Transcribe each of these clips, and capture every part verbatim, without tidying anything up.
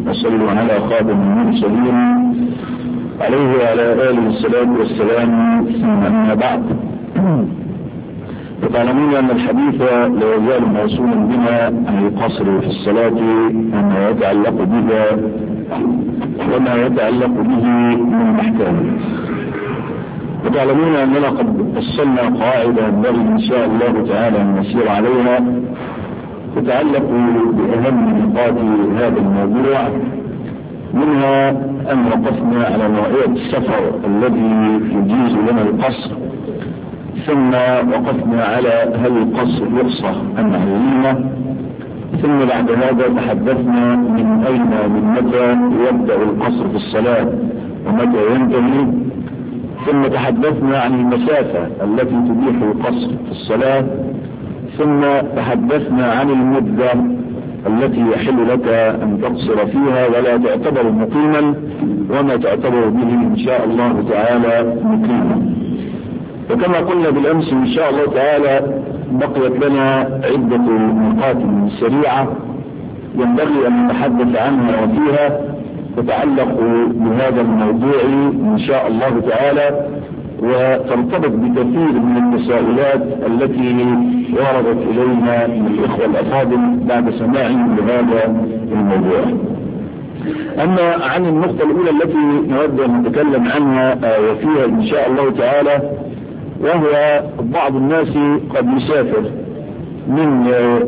وصلوا على خاتم المرسلين عليه وعلى آله الصلاة والسلام. ثم أما بعد، فتعلمون أن الحديث لا يزال موصولا بنا عن القصر في الصلاة وما يتعلق بها وما يتعلق به من أحكام. وتعلمون أننا قد وصلنا قاعدة ينبغي إن شاء الله تعالى أن نسير عليها تتعلق بأهم نقاط هذا الموضوع، منها أن وقفنا على نوعية السفر الذي يجيز لنا القصر، ثم وقفنا على هل القصر رخصة أم علمة، ثم بعد هذا تحدثنا من أين من متى يبدأ القصر في الصلاة ومتى ينتهي، ثم تحدثنا عن المسافة التي تبيح القصر في الصلاة، ثم تحدثنا عن المدة التي يحل لك أن تقصر فيها ولا تعتبر مقيما وما تعتبر به إن شاء الله تعالى مقيما. وكما قلنا بالأمس إن شاء الله تعالى بقيت لنا عدة نقاط سريعة ينبغي أن نتحدث عنها وفيها تتعلق بهذا الموضوع إن شاء الله تعالى، وترتبط بكثير من التساؤلات التي وردت إلينا من الإخوة الأفاضل بعد سماعهم لهذا الموضوع. أما عن النقطة الأولى التي نود أن نتكلم عنها وفيها إن شاء الله تعالى، وهو بعض الناس قد يسافر من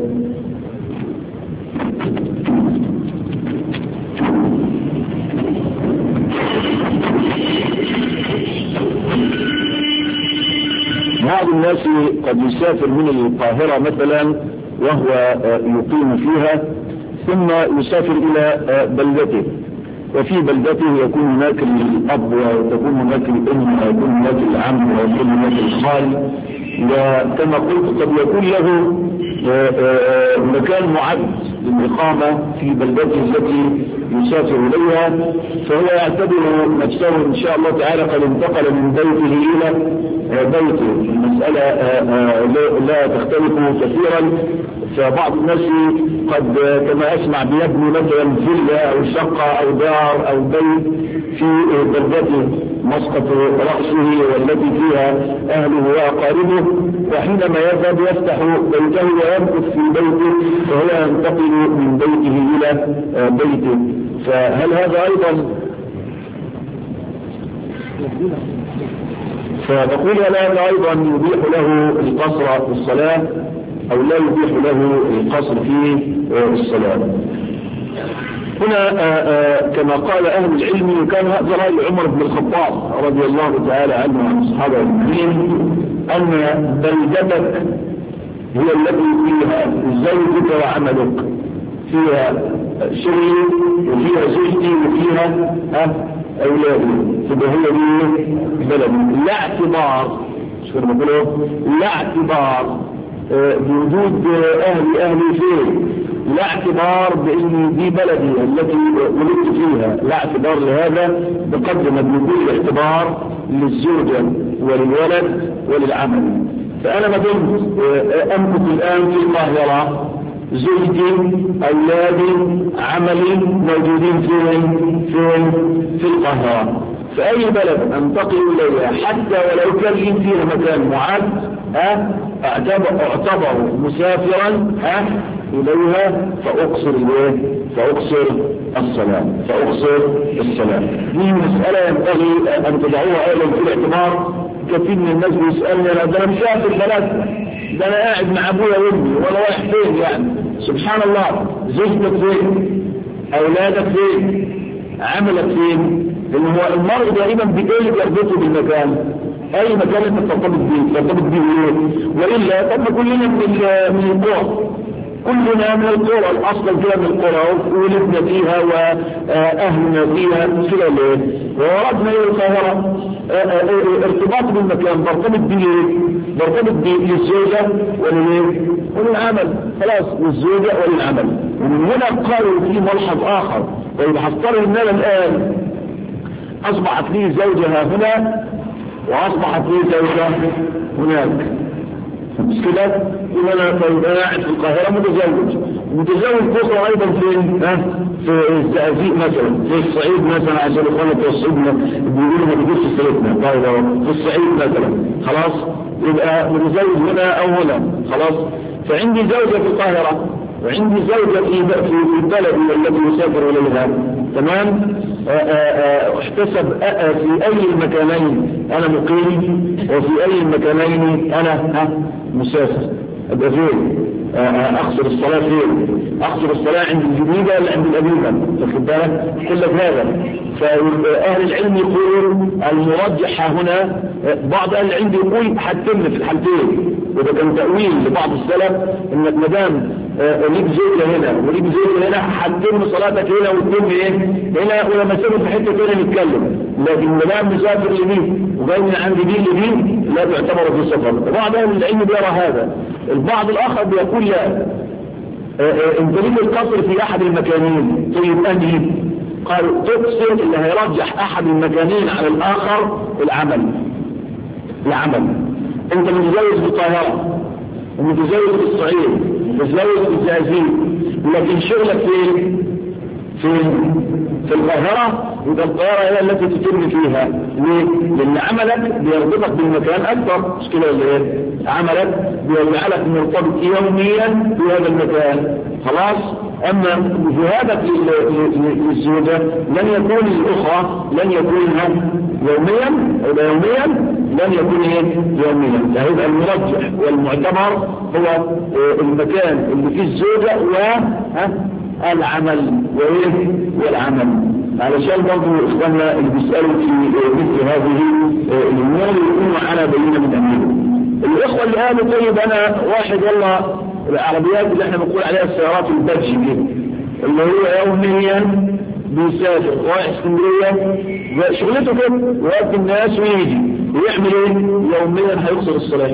بعض الناس قد يسافر من القاهرة مثلا وهو يقيم فيها، ثم يسافر إلى بلدته، وفي بلدته يكون هناك الأب وتكون هناك الأم ويكون هناك العم ويكون هناك الخال، وكما قلت قد يكون له مكان معد للإقامة في بلدته التي يسافر إليها، فهو يعتبر نفسه إن شاء الله تعالى قد انتقل من بيته إلى بيته. المسألة لا تختلف كثيرا، فبعض الناس قد كما أسمع بيبني مثلا فيلا أو شقة أو دار أو بيت في بلدته مسقط رأسه والتي فيها أهله وأقاربه، وحينما يذهب يفتح بيته ويمكث في بيته فهو ينتقل من بيته إلى بيته. فهل هذا أيضا فنقول هذا أيضا يبيح له القصر في الصلاة أو لا يبيح له القصر في الصلاة؟ هنا آآ آآ كما قال أهل العلم، وكان هذا رأي عمر بن الخطاب رضي الله تعالى عنه وعن الصحابة المؤمنين، أن بلدتك هي التي فيها زوجك وعملك، فيها شغلي وفيها زوجتي وفيها أولادي، تبقى هي دي بلدي، لا اعتبار لا اعتبار بوجود أهلي أهلي فيه، لا اعتبار بأن دي بلدي التي ولدت فيها، لا اعتبار لهذا بقدر ما بوجود اعتبار للزوجة وللولد وللعمل. فأنا ما دمت أمكث الآن في القاهرة، زوجتي أولادي عملي موجودين فين فين في القاهرة، فأي بلد أنتقل إليها حتى ولو كان لي فيها مكان معد ها أعتبر, أعتبر مسافرا ها إليها فأقصر إليه فأقصر الصلاة فأقصر الصلاة. دي مسألة ينبغي أن تدعوها أيضا في الاعتبار. كثير من الناس بيسألني أنا ده أنا مسافر بلد، ده أنا قاعد مع أبويا وأمي وأنا رايح فين يعني؟ سبحان الله، زوجتك فين؟ أولادك فين؟ عملك فين؟ لأن هو المرء دائما بيقل يربطه بالمكان، أي مكان أنت ترتبط به ترتبط به إيه؟ وإلا طب كلنا من من القرى، كلنا من القرى، الأصل كده من القرى ولدنا فيها وأهلنا فيها كده ليه؟ ووردنا إلى القاهرة ارتباط بالمكان برتبط به برتبط بالزوجة وللإيه؟ وللعمل، خلاص والزوجة وللعمل. ومن هنا قالوا في ملحظ آخر، طيب هفترض إننا الآن أصبحت لي زوجها هنا وأصبحت لي زوجة هناك، مش كده؟ يبقى انا قاعد في القاهره متزوج متزوج اخرى ايضا في ها في الزقازيق مثلا، في الصعيد مثلا، عشان اخوانا بتوع الصعيد بيقولوا ما بيجوش في سيرتنا، طيب في الصعيد مثلا خلاص، يبقى متزوج هنا او هنا خلاص. فعندي زوجه في القاهره وعندي زوجه في في البلد التي يسافر اليها، تمام؟ احتسب في اي المكانين انا مقيم وفي اي المكانين انا مسافر، ابقى فين؟ اخسر الصلاه فين؟ اخسر الصلاه عند الجديده ولا عند القديمه؟ واخد بالك؟ كل هذا. فاهل العلم يقولون المرجح هنا، بعض اهل العلم يقول حتم في الحالتين، وده كان تاويل لبعض السلف، انك ما دام ليك زوجه هنا وليك زوجه هنا حتم صلاتك هنا وتتم ايه؟ هنا، ولما تسافر في حته ثانيه نتكلم، لكن ما دام مسافر لمين وجاي من عند دين لدين لا تعتبر في سفر. بعض اهل العلم بيرى هذا، البعض الاخر بيقول لا، انت ليك القصر في احد المكانين، طيب انهي؟ قالوا تقصر اللي هيرجح احد المكانين على الاخر العمل. العمل انت متزوج في القاهره ومتزوج في الصعيد ومتزوج في الزقازيق، لكن شغلك فين؟ في في القاهره، يبقى القاهره هي التي تتم فيها. ليه؟ لان عملك بيربطك بالمكان اكثر، مش كده ولا ايه؟ عملك بيجعلك مرتبط يوميا بهذا المكان، خلاص. اما ذهابك للزوجه لن يكون الاخرى لن يكون يوميا او يوميا لن يكون ايه؟ يوميا. فهذا المرجح والمعتبر هو المكان اللي فيه الزوجه والعمل وايه؟ والعمل. علشان برضه اخواننا اللي بيسالوا في مثل هذه الامور يكونوا على بينه من امرهم. الاخوه اللي قالوا طيب انا واحد والله العربيات اللي احنا بنقول عليها السيارات البادج دي اللي هو يوميا بيسافر رايح اسكندريه شغلته كده ويقابل الناس ويجي ويعمل ايه؟ يوميا هيقصر الصلاه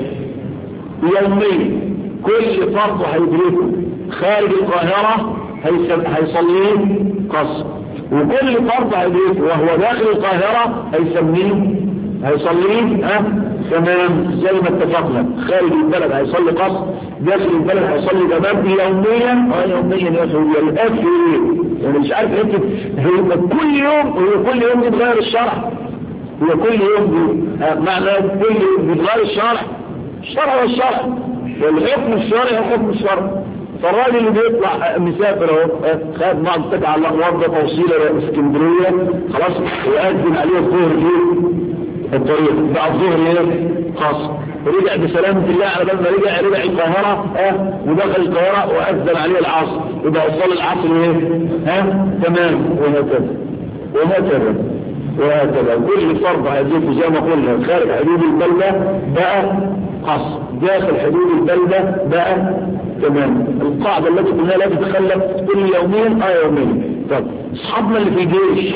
يوميا، كل فرض هيدركه خارج القاهره هيصليه قصر، وكل فرض هيدركه وهو داخل القاهره هيسميه هيصليه ها تمام زي ما اتفقنا. خارج البلد هيصلي قصر، داخل البلد هيصلي تمام يوميا. اه يوميا يا اخي الاكل ايه؟ يعني مش عارف انت هي كل يوم هي كل يوم بيتغير الشرع، هي كل يوم معنى كل يوم بيتغير الشرع. الشرع هو الشرع والحكم الشرعي هو حكم الشرع. فالراجل اللي بيطلع مسافر اهو خد بعض قطع على الارض توصيله اسكندريه خلاص ويأذن عليه الظهر ليه؟ الطريق بعد الظهر ايه؟ خاص رجع بسلامة الله على بال ما رجع رجع القاهرة اه ودخل القاهرة وأذن عليه العصر يبقى وصل العصر ايه؟ ها تمام. وهكذا وهكذا وهكذا كل فرض هيجيب زي ما قلنا خارج حدود البلدة بقى قصر، داخل حدود البلدة بقى تمام. القاعدة التي قلنا لا تتخلف كل يومين اه يومين. طب اصحابنا اللي في الجيش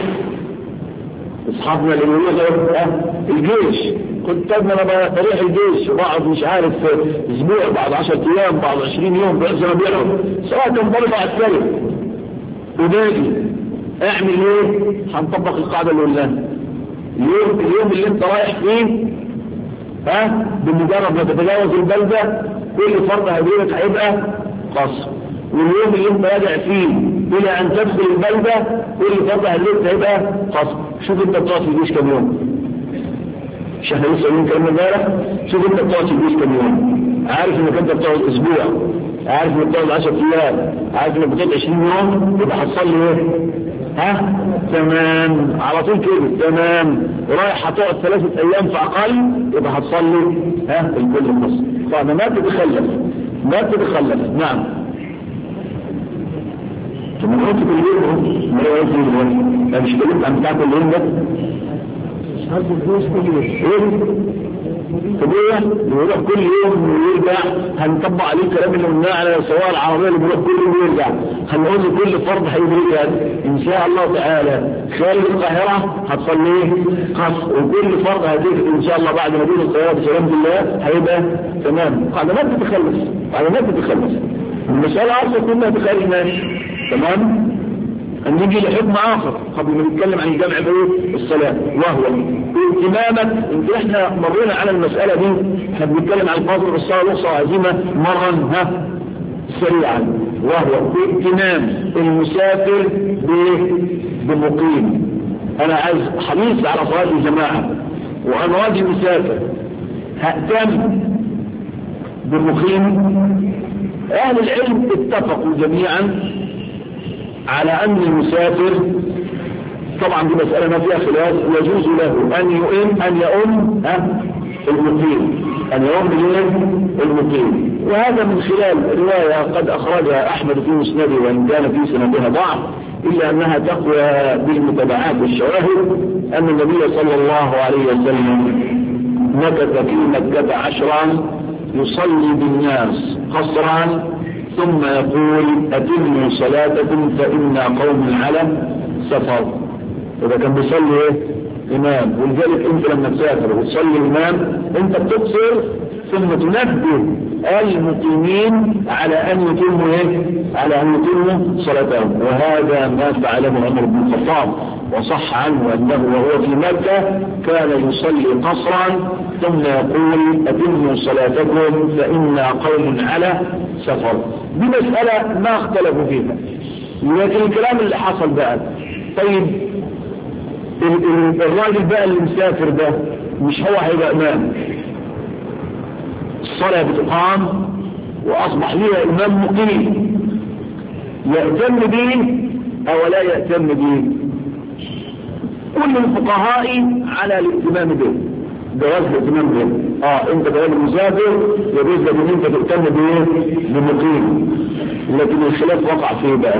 اصحابنا اللي يقولوا اه الجيش كنت انا بروح الجيش وبقعد مش عارف اسبوع بعد عشرة ايام بعد عشرين يوم بعد زي ما بيقعد سواء كان ضرب عسكري وباجي اعمل ايه؟ هنطبق القاعده اللي قلناها. اليوم اليوم اللي انت رايح فيه ها بمجرد ما تتجاوز البلده كل فرد هيجيلك هيبقى قصر، واليوم اللي انت راجع فيه الى ان تدخل البلده كل فرد هيجيلك هيبقى قصر. شوف انت بتقعد في الجيش كم يوم؟ مش احنا لسه قايلين كلام امبارح؟ شوف انت بتقعد في الجيش كم يوم؟ عارف انك انت بتقعد اسبوع، عارف انك بتقعد عشرة ايام، عارف انك بتقعد عشرين يوم، يبقى هتصلي ايه؟ ها تمام على طول كده تمام. رايح هتقعد ثلاثة ايام في اقل يبقى هتصلي ها الكل خاص. فانا ما تتخلف ما تتخلف. نعم ثم قلت كل يوم ما هو يوم اليوم انا مش كلمت عن بتاع كل يوم ده هذا الجوز كل يوم طبيعي يروح كل يوم ويرجع. هنطبق عليه الكلام اللي قلناه على السواق العربيه اللي بيروح كل يوم ويرجع. هنقول له كل فرض هيدركها ان شاء الله تعالى خارج القاهره هتصليه قصر، وكل فرض هيدرك ان شاء الله بعد ما يجي القاهره بسلام الله هيبقى تمام. قاعده ما تتخلص قاعده ما تتخلص المساله اصلا كلها بخارج ماشي تمام. أن نجي لحكم آخر قبل ما نتكلم عن الجمع بين الصلاة، وهو اهتمامك. إن إحنا مرينا على المسألة دي، إحنا بنتكلم عن القصر بالصلاة رخصة عزيمة مرا ها سريعا، وهو اهتمام المسافر بمقيم. أنا عايز حريص على صلاة الجماعة وأنا راجل مسافر، هأتم بمقيم. أهل العلم اتفقوا جميعا على أن المسافر، طبعا دي مسألة ما فيها خلاف، يجوز له أن يؤم أن يؤم المقيم، أن يؤم المقيم. وهذا من خلال رواية قد أخرجها أحمد في مسنده وإن كان في سندها ضعف، إلا أنها تقوى بالمتابعات والشواهد، أن النبي صلى الله عليه وسلم مكث في مكة عشرا يصلي بالناس قصرا ثم يقول أتموا صلاتكم فإنا قوم على سفر. إذا كان بيصلي إيه؟ إمام. ولذلك أنت لما تسافر وتصلي إمام أنت بتقصر ثم تنبه المقيمين على أن يتموا إيه؟ على أن يتموا صلاتهم. وهذا ما فعله عمر بن الخطاب، وصح عنه أنه وهو في مكة كان يصلي قصرا ثم يقول أتموا صلاتكم فإنا قوم على سفر. دي مسألة ما اختلفوا فيها، لكن الكلام اللي حصل بقى، طيب الراجل بقى اللي مسافر ده مش هو هيبقى إمام، الصلاة بتقام وأصبح ليها إمام مقيم، يأتم به أو لا يأتم به؟ كل الفقهاء على الاهتمام به، جواز الاهتمام به. اه انت جواز المسافر يجوز لك ان انت تهتم بايه؟ بمقيم. لكن الخلاف وقع فيه بقى،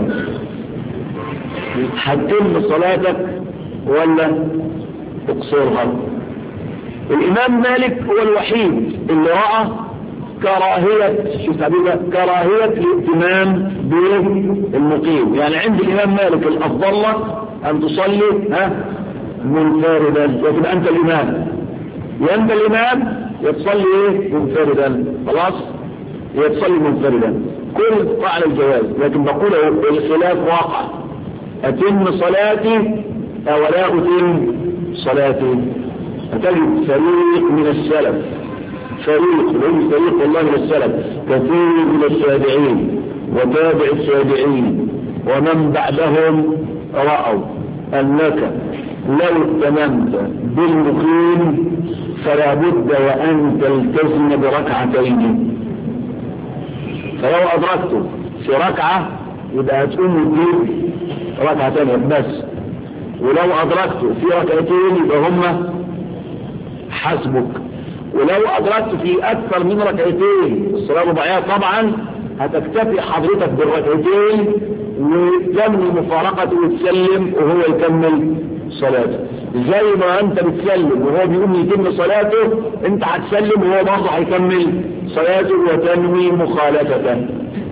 هتتم صلاتك ولا تقصرها؟ الامام مالك هو الوحيد اللي راى كراهيه، شوف تعبير، كراهيه الاهتمام بالمقيم. يعني عند الامام مالك الافضل لك ان تصلي ها منفردا، لكن انت الامام، يا انت الامام يتصلي ايه؟ منفردا. خلاص يتصلي منفردا، كل فعل الجواز. لكن بقول الخلاف واقع، اتم صلاتي او لا اتم صلاتي؟ هتجد فريق من السلف، فريق من فريق والله من السلف كثير من التابعين وتابع التابعين ومن بعدهم رأوا أنك لو اهتممت بالمقيم فلا بد وأن تلتزم بركعتين. فلو أدركته في ركعة يبقى هتقوم وتجيب ركعتين بس، ولو أدركته في ركعتين يبقى هما حسبك، ولو أدركت في أكثر من ركعتين الصلاة الرباعية طبعا هتكتفي حضرتك بالركعتين وتكمل مفارقته وتسلم وهو يكمل صلاته. زي ما أنت بتسلم وهو بيقوم يتم صلاته أنت هتسلم وهو برضه هيكمل صلاته وتنوي مخالفته.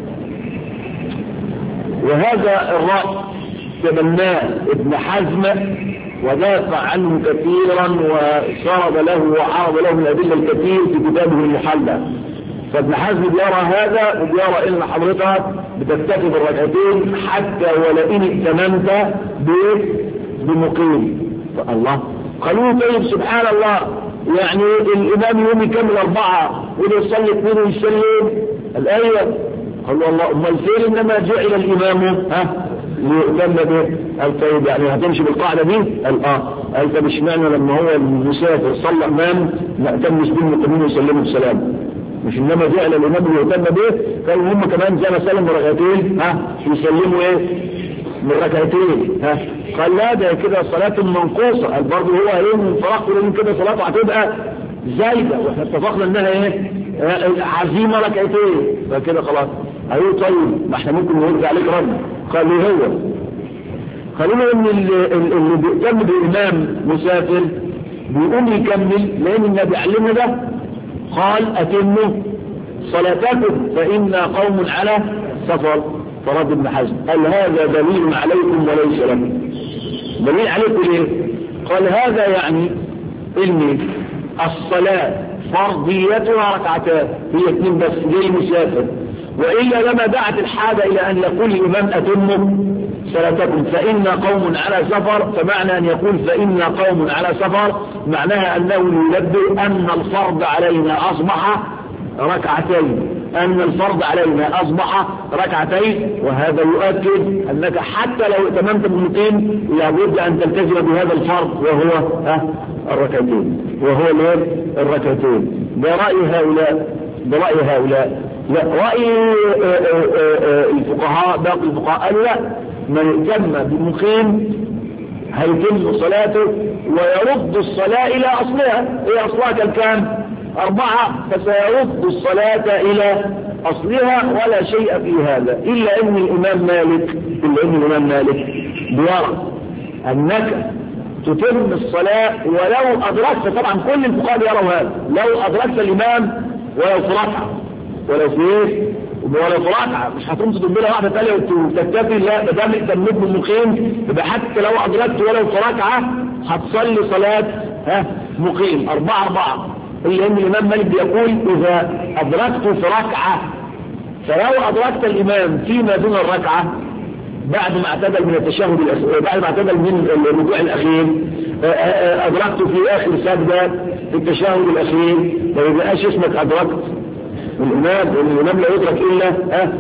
وهذا الرأي تبناه ابن حزم ودافع عنه كثيرا وشرب له وعرض له من الأدلة الكثير في كتابه المحلى. فابن حزم بيرى هذا وبيرى ان حضرتك بتكتفي بالركعتين حتى ولئن اتممت بمقيم. فالله قالوا طيب سبحان الله، يعني الامام يوم يكمل اربعه وده يصلي اثنين ويسلم الايه؟ قالوا الله امال فين؟ انما جعل الامام ها ليؤتم به. قال طيب يعني هتمشي بالقاعده دي؟ قال اه. قال طب اشمعنى لما هو المسافر صلى امام ما اهتمش بالمقيمين ويسلموا السلام؟ مش انما جعل الامام يهتم به، قالوا هم كمان زي ما سلموا ركعتين ها يسلموا ايه من ركعتين ها. قال لا ده كده صلاه منقوصه. قال برضه هو هيقوم فرق لان كده صلاته هتبقى زايده واحنا اتفقنا انها ايه عزيمه ركعتين، فكده خلاص. قالوا طيب ما احنا ممكن نرد عليك رد. قالوا هو قالوا له ان اللي بيهتم بالامام مسافر بيقوم يكمل لان النبي علمنا ده، قال أتموا صلاتكم فإنا قوم على سفر. فرد ابن حزم قال هذا دليل عليكم وليس لكم. دليل عليكم ليه؟ قال هذا يعني ان الصلاة فرضيتها ركعتان هي اثنين بس للمسافر، وإلا لما دعت الحاجة إلى أن يقول الإمام أتموا صلاتكم فإن قوم على سفر، فمعنى أن يقول فإن قوم على سفر معناها أنه ينبه أن الفرض علينا أصبح ركعتين، أن الفرض علينا أصبح ركعتين. وهذا يؤكد أنك حتى لو اتممت بالمقيم لابد أن تلتزم بهذا الفرض وهو الركعتين، وهو الركعتين. ده رأي هؤلاء، ده رأي هؤلاء. لا، رأي الفقهاء باقي الفقهاء قالوا لا، من اتم بالمقيم هيتم صلاته ويرد الصلاة إلى أصلها. إيه أصلها كالكام؟ أربعة، فسيرد الصلاة إلى أصلها ولا شيء في هذا، إلا أن الإمام مالك إلا أن الإمام مالك بيرى أنك تتم الصلاة ولو أدركت، طبعا كل الفقهاء يروا هذا، لو أدركت الإمام ولو في ركعة، ولو في إيه؟ ولو في ركعة، مش هتقوم تدبرها واحدة تانية وتكتفي، لا، ما دام تميت بالمقيم يبقى حتى لو أدركت ولو في ركعة هتصلي صلاة ها مقيم أربعة أربعة. إلا أن الإمام مالك بيقول إذا أدركت في ركعة، فلو أدركت الإمام فيما دون الركعة بعد ما اعتدل من التشهد الأخير، بعد ما اعتدل من الركوع الأخير، أدركت في آخر سجدة في التشهد الأخير، ما يبقاش اسمك أدركت الإمام، الإمام لا يدرك إلا أه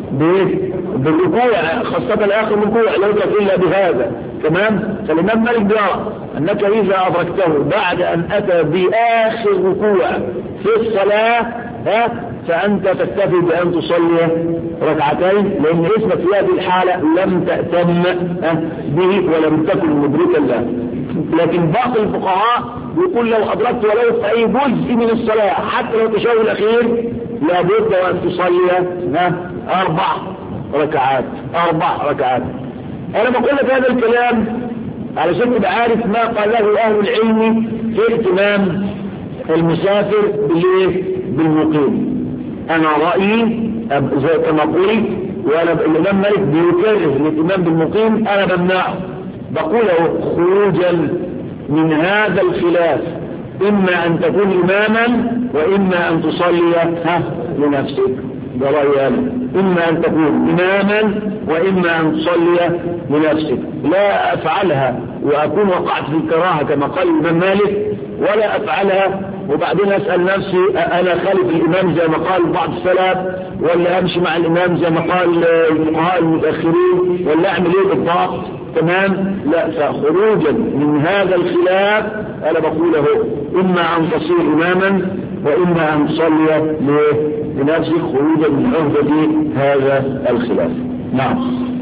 بالركوع، خاصة الآخر ركوع لا يدرك إلا بهذا. تمام؟ فالإمام مالك بيرى أنك إذا أدركته بعد أن أتى بآخر ركوع في الصلاة ها فأنت تكتفي بأن تصلي ركعتين، لأن اسمك في هذه الحالة لم تأتم به ولم تكن مدركا له. لكن باقي الفقهاء يقول لو أدركت ولو في أي جزء من الصلاة حتى لو التشهد الأخير لابد وأن تصلي أربع ركعات أربع ركعات. أنا بقول لك هذا الكلام علشان تبقى عارف ما قاله أهل العلم في اهتمام المسافر بالمقيم. أنا رأيي زي كما قلت، وأنا الإمام مالك بيكرر الاهتمام بالمقيم، أنا بمنعه، بقوله خروجا من هذا الخلاف، إما أن تكون إماما وإما أن تصلي لنفسك. ده رأيي أنا، إما أن تكون إماما وإما أن تصلي لنفسك. لا أفعلها وأكون وقعت في الكراهة كما قال الإمام مالك، ولا أفعلها وبعدين أسأل نفسي أنا خالف الإمام زي ما قال بعض السلف، ولا أمشي مع الإمام زي ما قال الفقهاء المتأخرين، ولا أعمل إيه بالضبط. تمام؟ لا، فخروجا من هذا الخلاف أنا بقوله إما أن تصير إماما وإما أن تصلي لنفسك خروجا من عهدة هذا الخلاف. نعم.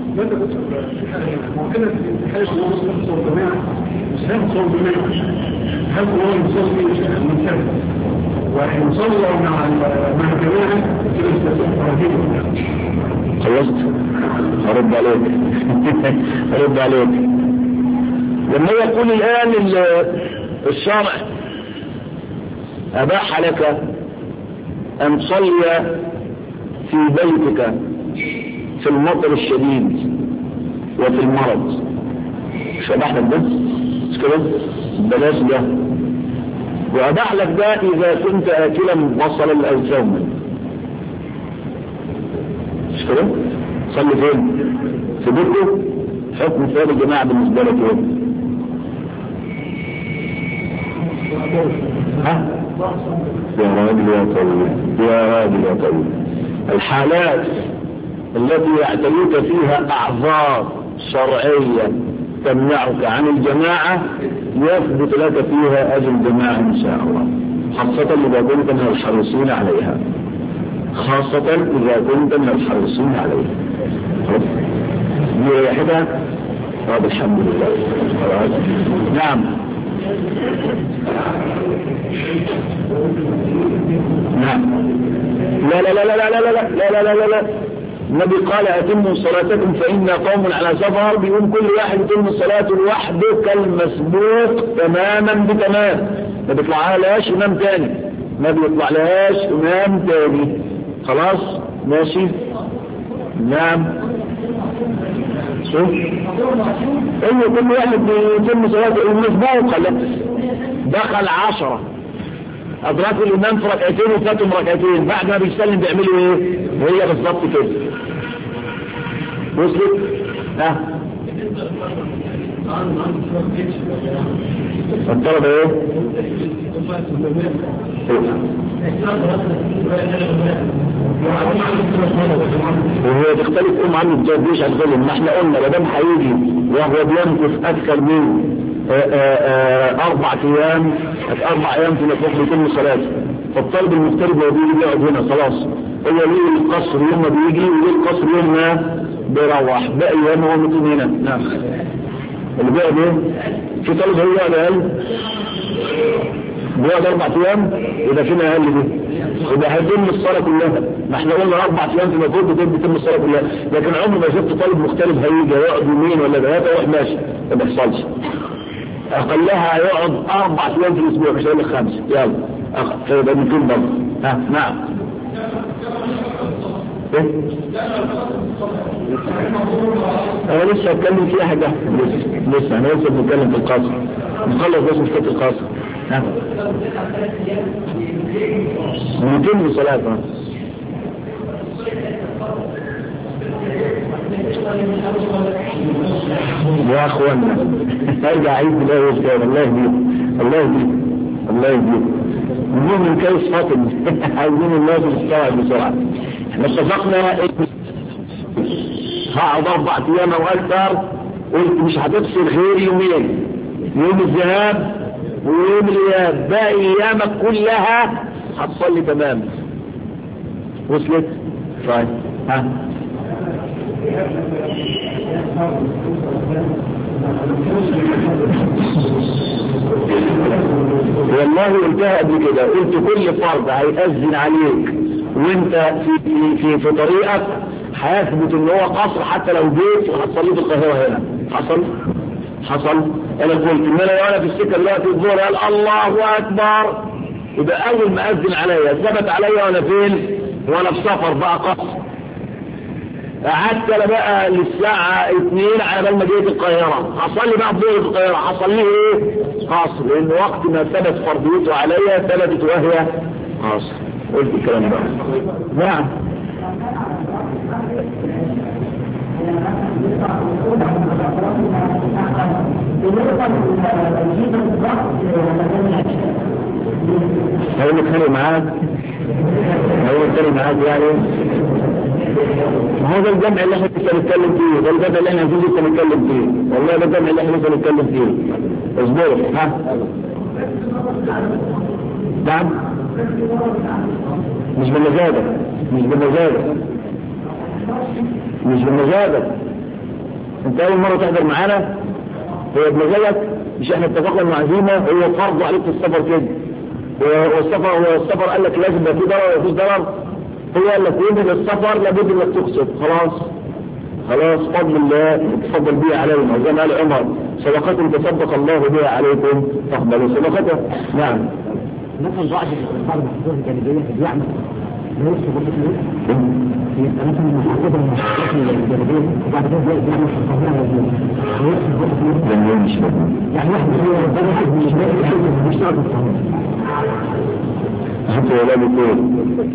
هل هو يصلي منفرد وإن صلى مع مع الجماعة خلصت؟ أرد عليك أرد عليك لما يقول الآن الشرع أباح لك أن تصلي في بيتك في المطر الشديد وفي المرض، مش أباح لك ده؟ مش كده؟ بلاش ده. وأباح لك ده إذا كنت آكلا بصلا أو ثوما، مش كده؟ صلي فين؟ في بيته. حكم ثاني الجماعة بالنسبة لك ايه؟ ها؟ يا راجل يا طويل يا راجل يا طويل، الحالات التي يعتريك فيها أعذار شرعية تمنعك عن الجماعة يثبت لك فيها أجر الجماعة إن شاء الله، خاصة إذا كنت من الحريصين عليها، خاصة إذا كنت من الحريصين عليها. مريحتها طب الحمد لله. نعم نعم لا لا لا لا لا لا لا لا لا لا لا النبي قال أتموا صلاتكم فإن قوم على سفر، بيقوم كل واحد يتم صلاته لوحده كالمسبوق تماما بتمام، ما بيطلع لهاش إمام تاني، ما بيطلع لهاش إمام تاني. خلاص ماشي. نعم شوف ايه كل واحد بيتم صلاته المسبوق. دخل عشرة أدركوا الإمام في ركعتين وفاتهم ركعتين، بعد ما بيسلم بيعملوا إيه؟ وهي بالضبط كده. وصلت؟ ها الطلبة ايه وهي تختلف ام عنه الجديش عن غيره. ما احنا قلنا مدام هيجي وهو بيمكث اكثر من اربع ايام اربع ايام في مطلوب يتم صلاته، فالطالب المغترب لو بيجي يقعد هنا خلاص هو ليه القصر يوم ما بيجي وليه القصر يوم ما بيروح باقي ايام هو مقيم هنا. نعم اللي بيقعد ايه في طالب هو يقعد اقل بيقعد اربع ايام يبقى فينا اقل دي يبقى هيتم الصلاه كلها. ما احنا قلنا اربع ايام في مطلوب بتتم الصلاه كلها، لكن عمر ما شفت طالب مختلف هيجي يقعد يومين ولا ثلاثه يروح ماشي ما بيحصلش. اقلها يقعد اربع ايام في الاسبوع مش هقول لك خمسه يلا فيبقى ممكن برضه. ها نعم ايه انا لسه هتكلم فيها حاجه لسه لسه انا لسه بنتكلم في القصر نخلص بس مشكله القصر. ها ممكن بصلاه يا اخوانا ارجع عيد بالله والكلام الله يهديك الله يهديك الله يهديك المهم من كيس فاطم عايزين الناس تستوعب بسرعه. احنا اتفقنا هقعد اربع ايام او اكثر قلت مش هتفصل غير يومين يوم الذهاب ويوم الاياب باقي ايامك كلها هتصلي تمام. وصلت؟ طيب ها والله قلتها قبل كده قلت كل فرد هيأذن عليك وانت في في في, في طريقك هيثبت ان هو قصر حتى لو جيت وهتصلي في القاهره هنا. حصل حصل انا قلت ان انا لو انا في السكه دلوقتي الظهر قال الله اكبر يبقى اول ما اذن عليا ثبت عليا وانا فين وانا في سفر بقى قصر. قعدت انا بقى للساعه اتنين على بال ما جيت القاهره هصلي بقى الظهر في القاهره هصلي ايه قصر لان وقت ما ثبت فرضيته عليا ثبتت وهي قصر. قلت الكلام ده. نعم هو متخانق معاك هو متخانق معاك يعني هذا الجمع اللي احنا لسه نتكلم فيه ده الجمع اللي احنا لسه نتكلم فيه والله ده الجمع اللي احنا لسه نتكلم فيه. اصبر ها نعم مش بمزاجك مش بمزاجك مش بمزاجك انت اول مرة تحضر معانا هو بمزاجك مش احنا اتفقنا مع عزيمة هو فرض عليك في السفر كده والسفر هو السفر قال لك لازم يبقى فيه ضرر ويفوز ضرر هو قال لك يجب السفر لابد انك تقصد خلاص خلاص فضل الله تفضل بها علينا وزي ما قال عمر صدقة تصدق الله بها عليكم تقبلوا صدقته. نعم مثلا بعض بعض الحضور الجانبية بيعمل ليس برضه ليه مثلا المحافظة الجانبية وبعد كده بيعمل في القاهرة مش يعني واحد هو واحد مش مش شرط القاهرة حتى ولا بيقول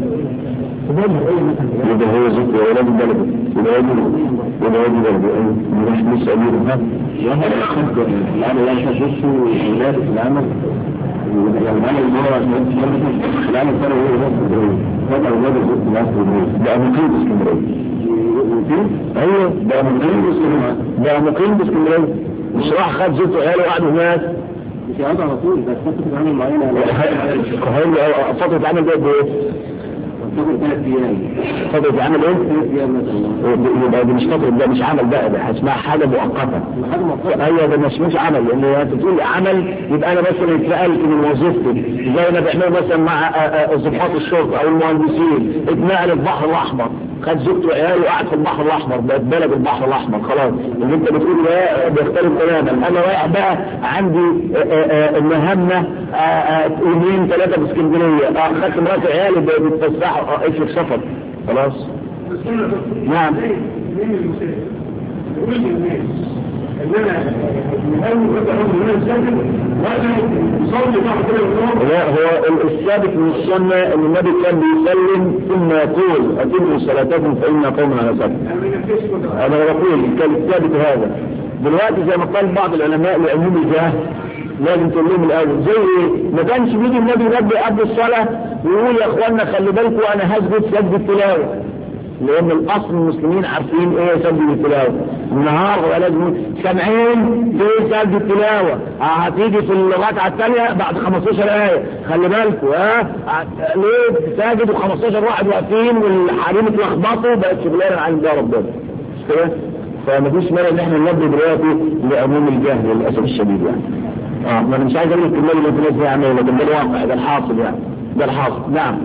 يبقى هو زكي ولا بيقول ولا يقول ولا يقول مش مش أمير يعني لا يحسسه الولاد في العمل يعني العمل العمل ترى هو هذا أولاد الزوج مصر ده مقيم باسكندرية أيوه ده مقيم باسكندرية ده مقيم باسكندرية مش راح خد زوجته وعياله وقعدوا هناك مش هذا على طول بس فترة عمل معينة هي فترة عمل ده بايه؟ فترة ثلاث أيام فترة عمل ايه؟ ثلاث أيام مثلا يبقى دي مش فترة ده مش عمل بقى ده اسمها حاجة مؤقتة حاجة مؤقتة ايوه ده مش مش عمل لان انت تقول عمل يبقى انا مثلا اتنقلت من وظيفتي زي ما بيعملوا مثلا مع ضباط الشرطة او المهندسين اتنقل البحر الاحمر خد زوجته وعياله وقعد في البحر الاحمر بقت بلد البحر الاحمر خلاص اللي انت بتقول ده بيختلف تماما. انا رايح بقى عندي مهمه يومين ثلاثه في اسكندريه اخدت مراتي وعيالي بيتفسحوا اشرف سفر خلاص. نعم لا، هو الثابت من السنة ان النبي كان بيسلم ثم يقول اتموا صلاتكم فإن قوم على سبب. انا بقول كان الثابت هذا. دلوقتي زي ما قال بعض العلماء لعموم الجهل لازم تقول لهم الاول، زي ما كانش بيجي النبي ينبه قبل الصلاه ويقول يا اخوانا خلي بالكم انا هسجد سجد التلاوه، لان الاصل المسلمين عارفين ايه سجد التلاوه. النهارده لازم سامعين في سجد التلاوه هتيجي في الركعه الثانيه بعد خمستاشر ايه، خلي بالكم ها ليه ساجد وخمستاشر واحد واقفين والحريم اتلخبطوا، بقت شغلانه عن ده ربنا كده. فمفيش مانع ان احنا ننبه دلوقتي لعموم الجهل للاسف الشديد يعني. اه ما انا مش عايز اقول لك الكلمه اللي في ناس بيعملوا، لكن ده الواقع، ده الحاصل يعني، ده الحاصل. نعم.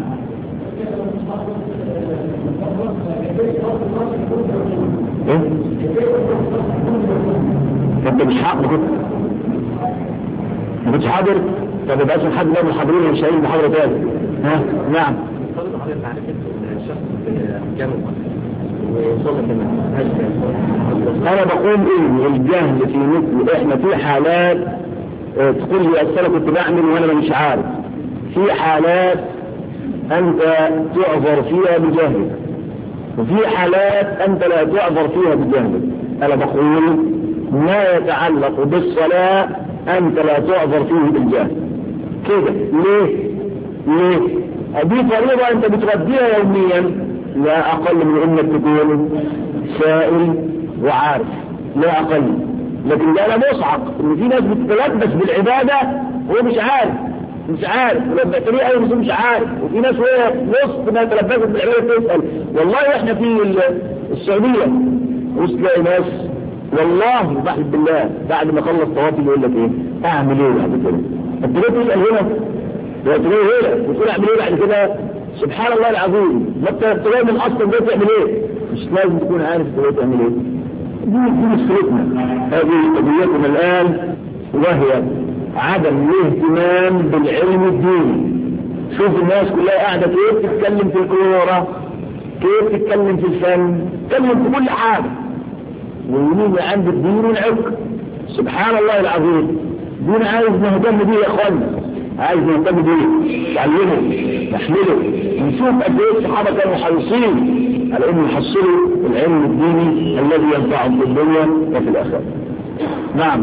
ايه؟ انت مش حاضر كنت؟ ما كنتش حاضر؟ طب يبقى اسم حد من الحاضرين مش هيجي محاضره تاني. ها؟ نعم. انا بقول ايه الجهل في مثل احنا في حالات اه تقول لي انا كنت بعمل وانا مش عارف، في حالات انت تعذر فيها بجهلك وفي حالات انت لا تعذر فيها بجهلك. انا بقول ما يتعلق بالصلاة انت لا تعذر فيه بالجهل كده. ليه؟ ليه؟ دي فريضة انت بتغذيها يوميا، لا اقل من انك تكون سائل وعارف، لا اقل. لكن ده انا مصعق ان في ناس بتتلبس بالعبادة وهو مش عارف، مش عارف ولما تلاقيه اي مسلم مش عارف، وفي ناس وهي نص ما تلبست بالعبادة تسأل. والله احنا في السعودية وتلاقي ناس والله بحب بالله بعد ما خلص طوافي يقول لك ايه اعمل ايه بعد كده؟ انت ليه تسأل هنا؟ انت ليه هنا؟ وتقول اعمل ايه بعد كده؟ سبحان الله العظيم، ما انت تلاقي من اصلا ده تعمل ايه؟ مش لازم تكون عارف انت تعمل ايه. دي دي مشكلتنا، هذه قضيتنا الان، وهي عدم الاهتمام بالعلم الديني. شوف الناس كلها قاعده كيف تتكلم في الكوره، كيف تتكلم في الفن، تتكلم في كل حاجه، ويمين عند الدين والعلم. سبحان الله العظيم، دين عايز نهتم بيه يا اخوانا، عايز نهتم بيه، نعلمه نحمله، نشوف قد ايه الصحابه كانوا حريصين على انهم يحصلوا العلم الديني الذي ينفعهم في الدنيا وفي الاخره. نعم.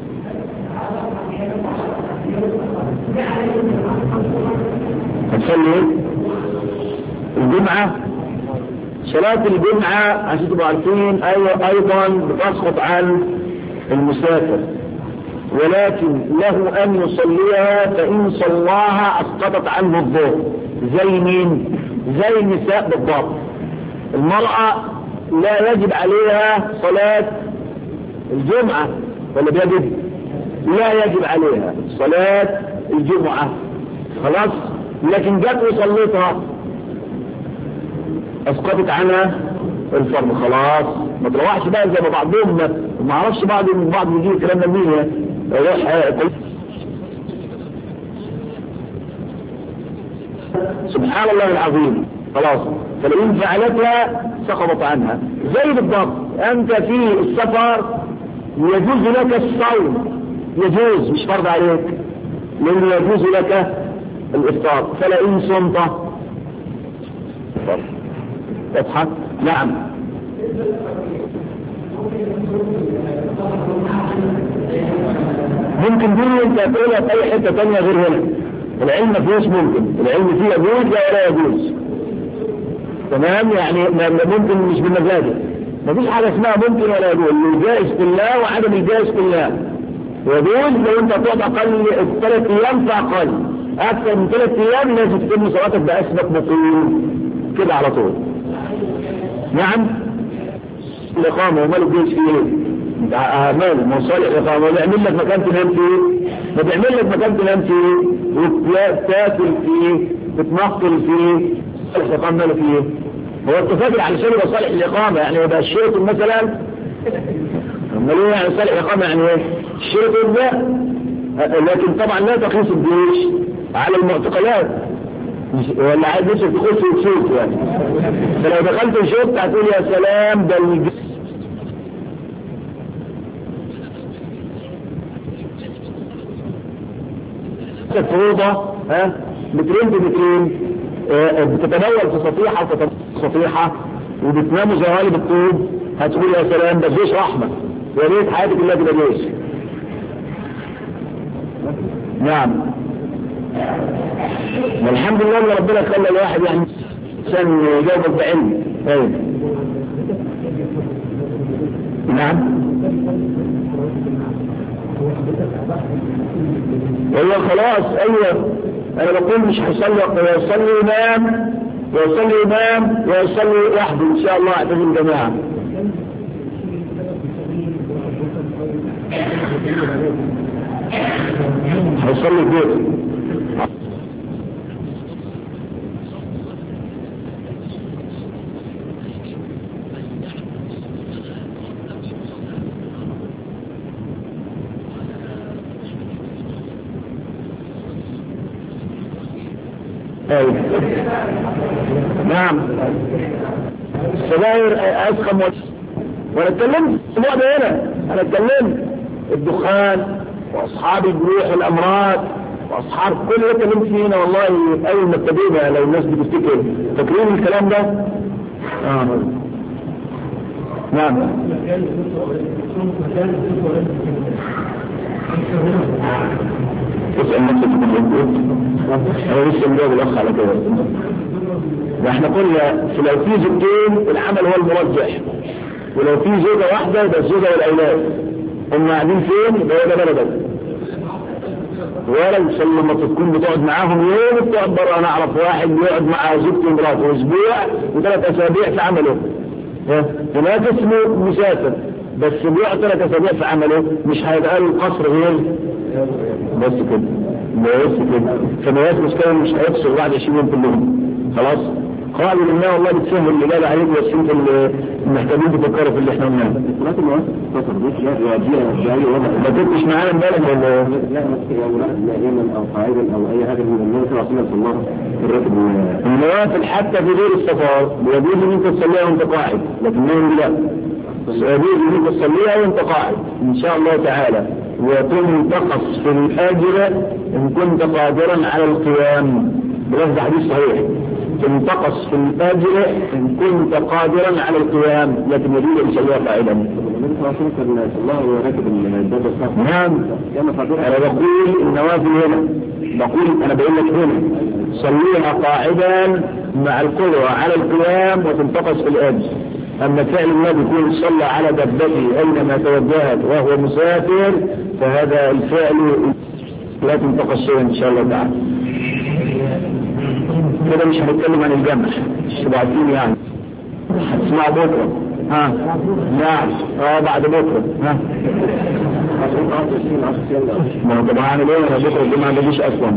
هتصلي ايه؟ الجمعه، صلاة الجمعة عشان تبقوا عارفين أيوة أيضا بتسقط عن المسافر، ولكن له أن يصليها، فإن صلاها أسقطت عنه الظهر. زي مين؟ زي النساء بالضبط. المرأة لا يجب عليها صلاة الجمعة ولا بيجب؟ لا يجب عليها صلاة الجمعة خلاص، لكن جت وصليتها اسقطت عنها الفرض خلاص. ما تروحش بقى زي ما بعضهم ما اعرفش بعض من بعض يجيب الكلام ده منين يعني، يروح سبحان الله العظيم خلاص. فلئن فعلتها سقطت عنها. زي بالضبط انت في السفر يجوز لك الصوم، يجوز مش فرض عليك، لانه يجوز لك الافطار، فلئن صمت اضحك. نعم. ممكن دي انت تقولها في اي حته ثانيه غير هنا. العلم ما فيهوش ممكن، العلم فيه يجوز ولا يجوز. تمام، يعني ممكن مش بمزاجك، ما فيش حاجه اسمها ممكن ولا يجوز، الجائز كلها وعدم الجائز كلها. يجوز لو انت تقعد اقل ثلاث ايام فاقل، اكثر من ثلاث ايام لازم تتم صلاتك باسمك مقيم كده على طول. نعم. الإقامة وماله الجيش فيه ايه؟ ماله مصالح الإقامة، ويعمل لك مكان تنام فيه، ما بيعمل لك مكان تنام فيه وتاكل فيه تتنقل فيه. صالح الإقامة ماله فيه؟ هو التفاجر على شيء صالح الإقامة يعني يبقى الشيطان مثلا، أما ليه يعني صالح الإقامة يعني ايه؟ الشيطان ده. لكن طبعا لا تقيس الجيش على المعتقلات، ولا عايز نفسك تخش وتشوف يعني. فلو دخلت وشفت هتقول يا سلام ده الجيش فوضى ها مترين بمترين اه بتتناول في صفيحة وتتناول في صفيحة وبتناموا زي غالب الطوب، هتقول يا سلام ده جيش رحمة، يا ريت حياتك الله كده جيش. نعم والحمد لله ان ربنا خلى الواحد يعني عشان يجاوبك بعلم. ايوه نعم والله خلاص. ايوه انا بقول مش هيصلي ويصلي امام ويصلي امام ويصلي وحده ان شاء الله اعتزم جماعه. هيصلي البيت. ايوه نعم السجاير اسخم وانا اتكلمت الموضوع ده هنا، انا اتكلمت الدخان واصحاب الجروح والامراض واصحاب كل اللي اتكلمت فيه هنا والله اول ما ابتدينا. لو الناس بتفتكر فاكرين الكلام ده. اه نعم اسأل نفسك انا لسه مجاوب الاخ على كده. ده احنا قلنا لو في زوجتين العمل هو المرجح، ولو في زوجة واحدة ده الزوجة والاولاد هم قاعدين فين يبقى ده بلدك. ولو لما تكون بتقعد معاهم يوم بتقعد بره. انا اعرف واحد بيقعد مع زوجته ومراته اسبوع وثلاث اسابيع في عمله، هناك اسمه مسافر بس بيقعد ثلاث اسابيع في عمله، مش هيتقال القصر غير بس كده بس كده. فما مشكلة مش هيفصل بعد عشرين يوم كلهم خلاص. قالوا لله والله بتسهل اللي جاي عليك بس انت المحتاجين تفكروا في اللي احنا قلناه. الصلاة المواسط تصل بيش لا يجيها ما كنتش معانا امبارح ولا لا نائما او قاعدا او اي حاجه من الناس رسول الله في الراتب. النوافل حتى في غير السفر يجوز ان انت تصليها وانت قاعد، لكن نوم لا يجوز ان انت تصليها وانت قاعد ان شاء الله تعالى، وتنتقص في الاجر ان كنت قادرا على القيام. بلفظ حديث صحيح تنتقص في الاجر ان كنت قادرا على القيام، لكن يجوز ان شاء الله قاعدا. نعم انا بقول النوافل هنا، بقول انا بقول لك هنا صليها قاعدا مع القدرة على القيام وتنتقص في الاجر. اما فعل الله بيكون صلى على دبته اينما توجهت وهو مسافر فهذا الفعل لا تنتقص شيئا ان شاء الله تعالى. كده مش هنتكلم عن الجمع الشبعتين يعني هتسمع بكره. ها نعم اه بعد بكره. ها ما طبعا اعمل ايه انا بكره الجمعه ما بيجيش اصلا.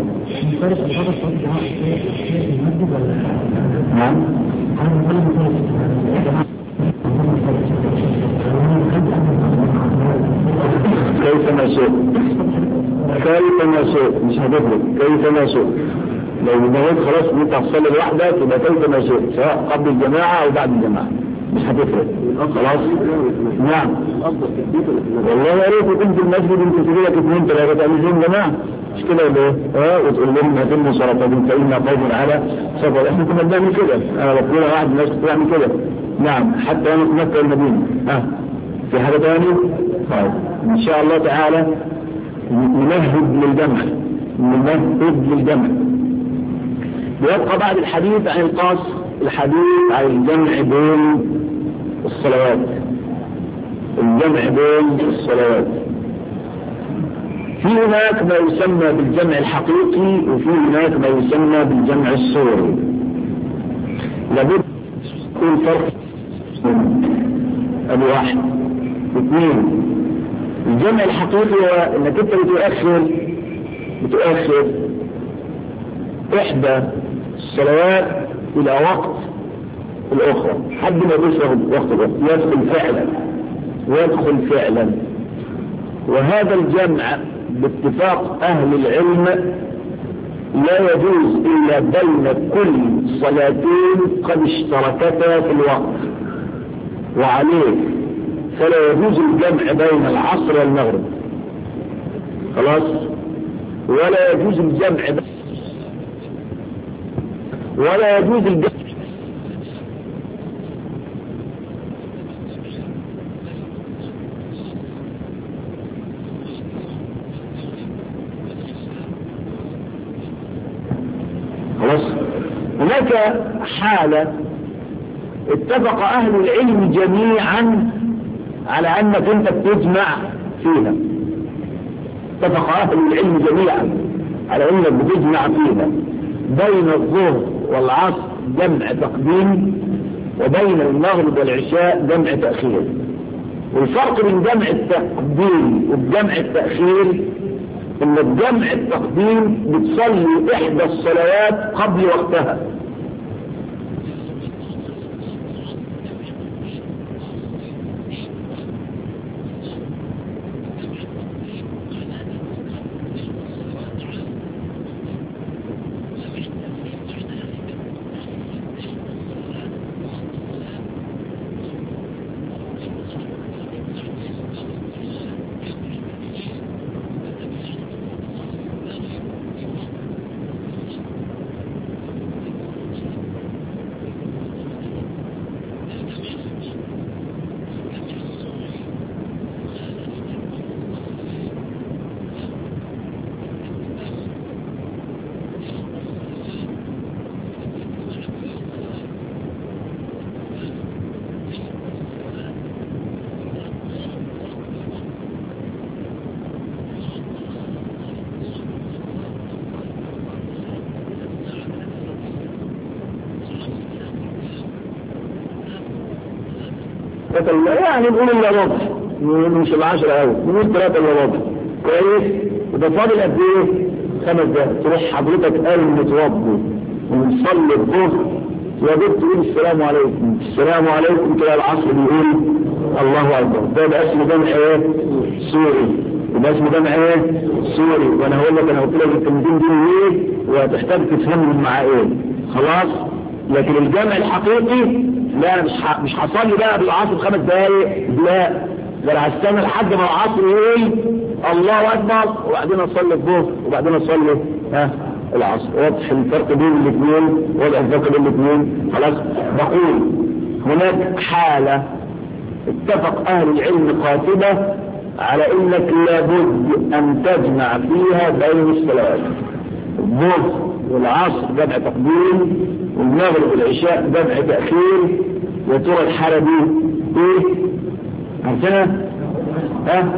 نعم كيف ما شئت كيف ما شئت مش هتفرق كيف ما شئت. لو نويت خلاص انت هتصلي لوحدك يبقى كيف ما شئت سواء قبل الجماعه او بعد الجماعه مش هتفرق خلاص. نعم والله يا ريت كنت المسجد انت تجي لك اثنين ثلاثه تعملين جماعه مش كده ولا ايه؟ اه وتقول لهم هتموا صلاتكم فإنا قوم على سفر. احنا كنا بنعمل كده، انا بقول واحد الناس بتعمل كده. نعم حتى انا في مكه والمدينه. اه في حاجه ثانيه؟ طيب ان شاء الله تعالى نمهد للجمع نمهد للجمع. ويبقى بعد الحديث عن القصر الحديث عن الجمع بين الصلوات. الجمع بين الصلوات في هناك ما يسمى بالجمع الحقيقي وفي هناك ما يسمى بالجمع الصوري. لابد يكون فرق ابو واحد اثنين. الجمع الحقيقي هو انك انت بتؤخر بتؤخر احدى الصلوات الى وقت الاخرى حد ما يشرب وقت الوقت يدخل فعلا ويدخل فعلا. وهذا الجمع باتفاق اهل العلم لا يجوز الا بين كل صلاتين قد اشتركتا في الوقت، وعليه فلا يجوز الجمع بين العصر والمغرب. خلاص ولا يجوز الجمع ولا يجوز الجمع خلاص. هناك حالة اتفق أهل العلم جميعا على أنك أنت بتجمع فيها. اتفق أهل العلم جميعا على أنك بتجمع فيها بين الظهر والعصر جمع تقديم، وبين المغرب والعشاء جمع تأخير. والفرق بين جمع التقديم وجمع التأخير ان الجمع التقديم بتصلي احدى الصلوات قبل وقتها، يعني نقول الا ربع، مش العشرة قوي، نقول ثلاثة الا ربع كويس. وده فاضل قد ايه؟ خمس دقايق. تروح حضرتك قال متوضي ونصلي الظهر يا بنت تقول السلام عليكم السلام عليكم كده العصر بيقول الله اكبر. ده ده اسمه جمع ايه؟ سوري. وده اسمه جمع ايه؟ سوري. وانا هقول لك انا قلت لك الكلمتين دول ايه وهتحتاج تفهمهم مع ايه. خلاص. لكن الجمع الحقيقي لا، مش ح... مش هصلي بقى بالعصر خمس دقايق، لا ده انا هستنى لحد ما العصر يقول الله اكبر وبعدين اصلي الظهر وبعدين اصلي ها العصر. واضح الفرق بين الاثنين؟ واضح الفرق بين الاثنين. خلاص. بقول هناك حالة اتفق اهل العلم قاطبة على انك لابد ان تجمع فيها بين الصلوات، الظهر والعصر جمع تقديم، والمغرب والعشاء جمع تأخير. يا ترى الحالة دي ايه؟ عرفتها؟ ها؟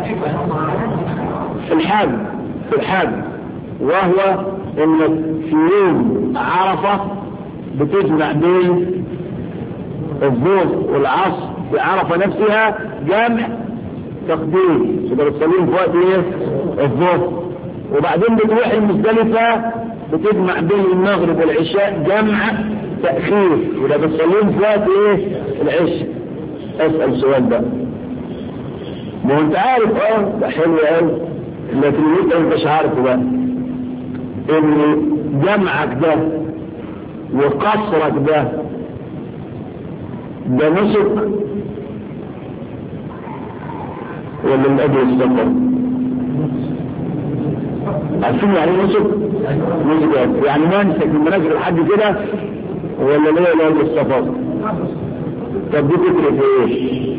في الحاج في الحاج وهو انك في يوم عرفة بتجمع بين الظهر والعصر في عرفة نفسها جمع تقديم، يبقى بتصلين في وقت ايه؟ الظهر. وبعدين بتروح المزدلفة بتجمع بين المغرب والعشاء جمع تأخير، وده بتصلين في وقت ايه؟ العشاء. اسأل سؤال بقى، ما انت عارف اه ده حلو قوي، لكن انت انتش عارفه بقى ان جمعك ده وقصرك ده ده نسك ولا من اجل السفر؟ عارفين يعني ايه نسك؟ نسك يعني منسك من مناسك الحج كده ولا ليه لا للسفر؟ طب دي فكرة ايه؟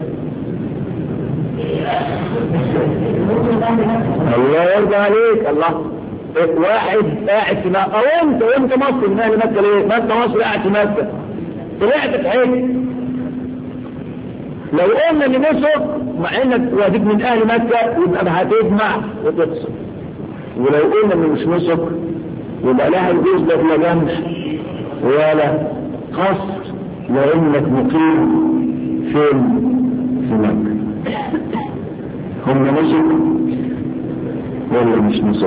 الله يرضى عليك. الله واحد قاعد في مكة، او انت وانت مصر من اهل مكة ليه؟ ما انت مصر قاعد في مكة طلعت في حج. لو قلنا ان نسك مع انك واديك من اهل مكة يبقى هتجمع وتقصر، ولو قلنا ان مش نسك يبقى لا هيجوز لك لا جمع ولا قصر لانك مقيم فين؟ في مكة. هم نسك ولا مش نسك؟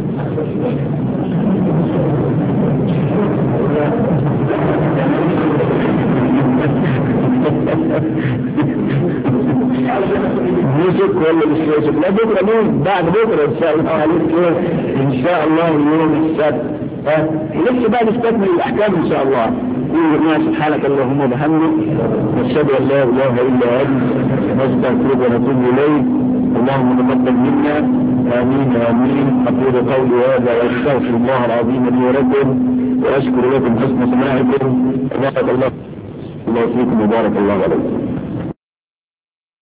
نسك ولا مش نسك؟ لا بكرة مين؟ بعد بكرة ان شاء الله عليك ايه؟ ان شاء الله يوم السبت. ها لسه بقى نستكمل الاحكام ان شاء الله. قول سبحانك اللهم وبحمدك نشهد ان لا اله الا انت نستغفرك ونتوب اليك. اللهم تقبل منا آمين آمين. أقول قولي هذا وأستغفر الله العظيم لي ولكم وأشكر لكم حسن سماعكم. بارك الله الله فيكم وبارك الله عليكم.